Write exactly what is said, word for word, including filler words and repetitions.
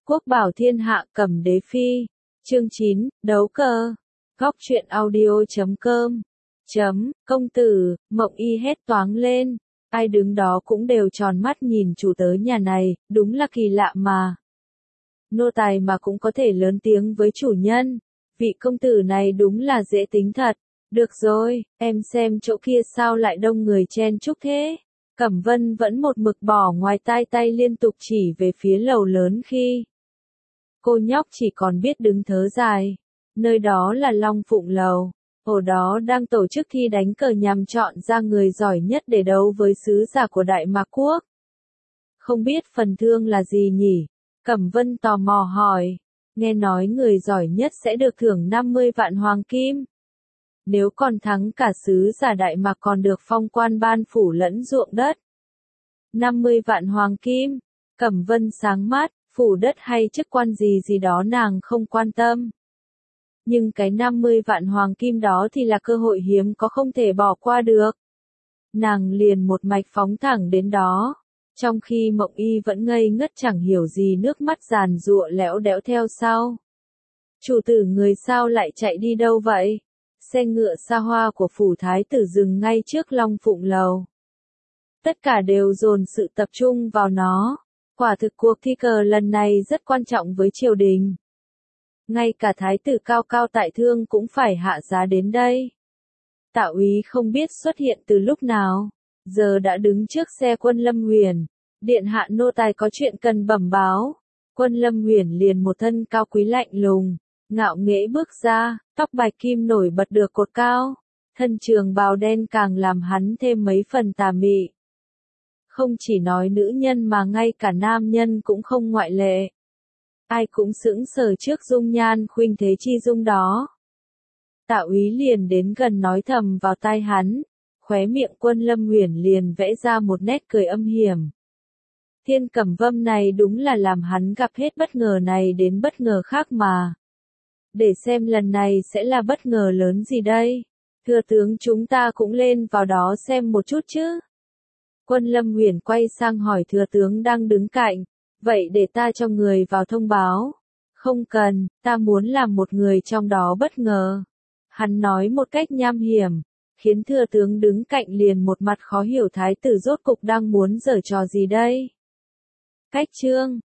Quốc bảo thiên hạ Cẩm Đế phi. Chương chín, đấu cờ. Góc truyện audio chấm com. Chấm, công tử, Mộng Y hét toáng lên. Ai đứng đó cũng đều tròn mắt nhìn chủ tớ nhà này, đúng là kỳ lạ mà. Nô tài mà cũng có thể lớn tiếng với chủ nhân. Vị công tử này đúng là dễ tính thật. Được rồi, em xem chỗ kia sao lại đông người chen chúc thế. Cẩm Vân vẫn một mực bỏ ngoài tai tay liên tục chỉ về phía lầu lớn khi cô nhóc chỉ còn biết đứng thớ dài. Nơi đó là Long Phụng Lầu. Ở đó đang tổ chức thi đánh cờ nhằm chọn ra người giỏi nhất để đấu với sứ giả của Đại Mạc Quốc. Không biết phần thương là gì nhỉ? Cẩm Vân tò mò hỏi. Nghe nói người giỏi nhất sẽ được thưởng năm mươi vạn hoàng kim. Nếu còn thắng cả sứ giả Đại Mạc còn được phong quan ban phủ lẫn ruộng đất. năm mươi vạn hoàng kim. Cẩm Vân sáng mắt, phủ đất hay chức quan gì gì đó nàng không quan tâm. Nhưng cái năm mươi vạn hoàng kim đó thì là cơ hội hiếm có không thể bỏ qua được. Nàng liền một mạch phóng thẳng đến đó. Trong khi Mộng Y vẫn ngây ngất chẳng hiểu gì, nước mắt giàn giụa lẽo đẽo theo sau. Chủ tử người sao lại chạy đi đâu vậy? Xe ngựa xa hoa của phủ thái tử dừng ngay trước Long Phụng Lầu. Tất cả đều dồn sự tập trung vào nó. Quả thực cuộc thi cờ lần này rất quan trọng với triều đình. Ngay cả thái tử cao cao tại thương cũng phải hạ giá đến đây. Tạ úy không biết xuất hiện từ lúc nào, giờ đã đứng trước xe Quân Lâm Huyền. Điện hạ nô tài có chuyện cần bẩm báo. Quân Lâm Huyền liền một thân cao quý lạnh lùng, ngạo nghễ bước ra, tóc bạch kim nổi bật được cột cao, thân trường bào đen càng làm hắn thêm mấy phần tà mị. Không chỉ nói nữ nhân mà ngay cả nam nhân cũng không ngoại lệ. Ai cũng sững sờ trước dung nhan khuynh thế chi dung đó. Tạ úy liền đến gần nói thầm vào tai hắn, khóe miệng Quân Lâm Huyền liền vẽ ra một nét cười âm hiểm. Thiên Cẩm Vâm này đúng là làm hắn gặp hết bất ngờ này đến bất ngờ khác mà. Để xem lần này sẽ là bất ngờ lớn gì đây. Thừa tướng chúng ta cũng lên vào đó xem một chút chứ. Quân Lâm Huyền quay sang hỏi thừa tướng đang đứng cạnh. Vậy để ta cho người vào thông báo. Không cần, ta muốn làm một người trong đó bất ngờ. Hắn nói một cách nham hiểm, khiến thừa tướng đứng cạnh liền một mặt khó hiểu thái tử rốt cục đang muốn giở trò gì đây. Cách chương